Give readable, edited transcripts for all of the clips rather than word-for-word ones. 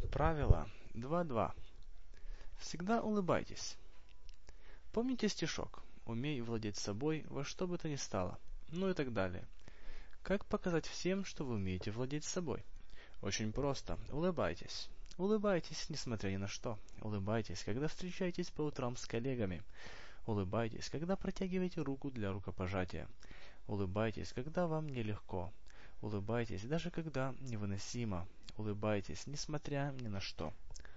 Правило 2.2. Всегда улыбайтесь. Помните стишок «Умей владеть собой во что бы то ни стало», ну и так далее. Как показать всем, что вы умеете владеть собой? Очень просто. Улыбайтесь. Улыбайтесь, несмотря ни на что. Улыбайтесь, когда встречаетесь по утрам с коллегами. Улыбайтесь, когда протягиваете руку для рукопожатия. Улыбайтесь, когда вам нелегко. Улыбайтесь, даже когда невыносимо. Улыбайтесь, несмотря ни на что.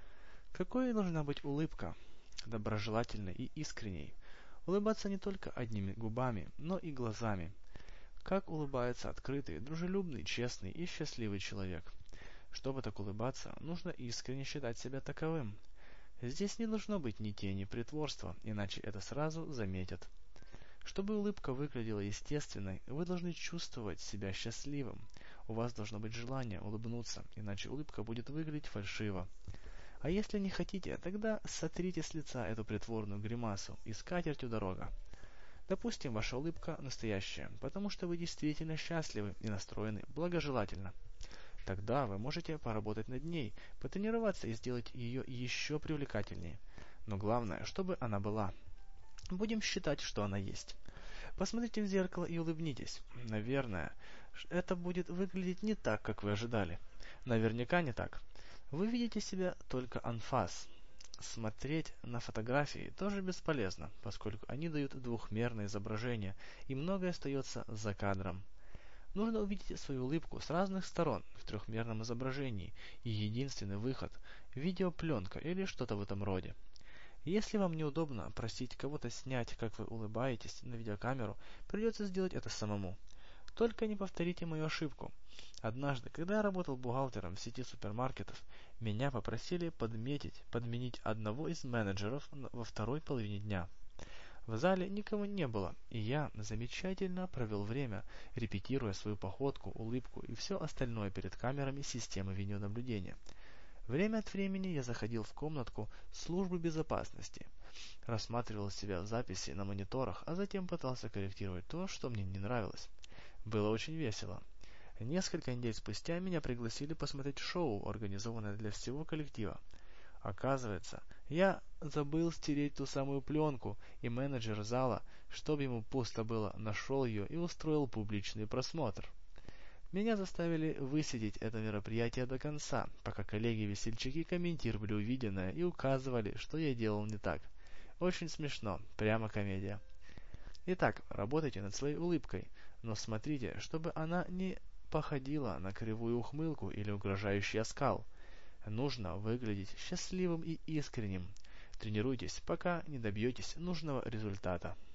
Какой должна быть улыбка? Доброжелательной и искренней. Улыбаться не только одними губами, но и глазами. Как улыбается открытый, дружелюбный, честный и счастливый человек. Чтобы так улыбаться, нужно искренне считать себя таковым. Здесь не должно быть ни тени притворства, иначе это сразу заметят. Чтобы улыбка выглядела естественной, вы должны чувствовать себя счастливым. У вас должно быть желание улыбнуться, иначе улыбка будет выглядеть фальшиво. А если не хотите, тогда сотрите с лица эту притворную гримасу и скатертью дорога. Допустим, ваша улыбка настоящая, потому что вы действительно счастливы и настроены благожелательно. Тогда вы можете поработать над ней, потренироваться и сделать ее еще привлекательнее. Но главное, чтобы она была. Будем считать, что она есть. Посмотрите в зеркало и улыбнитесь. Наверное, это будет выглядеть не так, как вы ожидали. Наверняка не так. Вы видите себя только анфас. Смотреть на фотографии тоже бесполезно, поскольку они дают двухмерное изображение, и многое остается за кадром. Нужно увидеть свою улыбку с разных сторон в трехмерном изображении, и единственный выход – видеопленка или что-то в этом роде. Если вам неудобно просить кого-то снять, как вы улыбаетесь на видеокамеру, придется сделать это самому. Только не повторите мою ошибку. Однажды, когда я работал бухгалтером в сети супермаркетов, меня попросили подменить одного из менеджеров во второй половине дня. В зале никого не было, и я замечательно провел время, репетируя свою походку, улыбку и все остальное перед камерами системы видеонаблюдения. Время от времени я заходил в комнатку службы безопасности, рассматривал себя в записи на мониторах, а затем пытался корректировать то, что мне не нравилось. Было очень весело. Несколько недель спустя меня пригласили посмотреть шоу, организованное для всего коллектива. Оказывается, я забыл стереть ту самую пленку, и менеджер зала, чтобы ему пусто было, нашел ее и устроил публичный просмотр. Меня заставили высидеть это мероприятие до конца, пока коллеги-весельчаки комментировали увиденное и указывали, что я делал не так. Очень смешно, прямо комедия. Итак, работайте над своей улыбкой, но смотрите, чтобы она не походила на кривую ухмылку или угрожающий оскал. Нужно выглядеть счастливым и искренним. Тренируйтесь, пока не добьетесь нужного результата.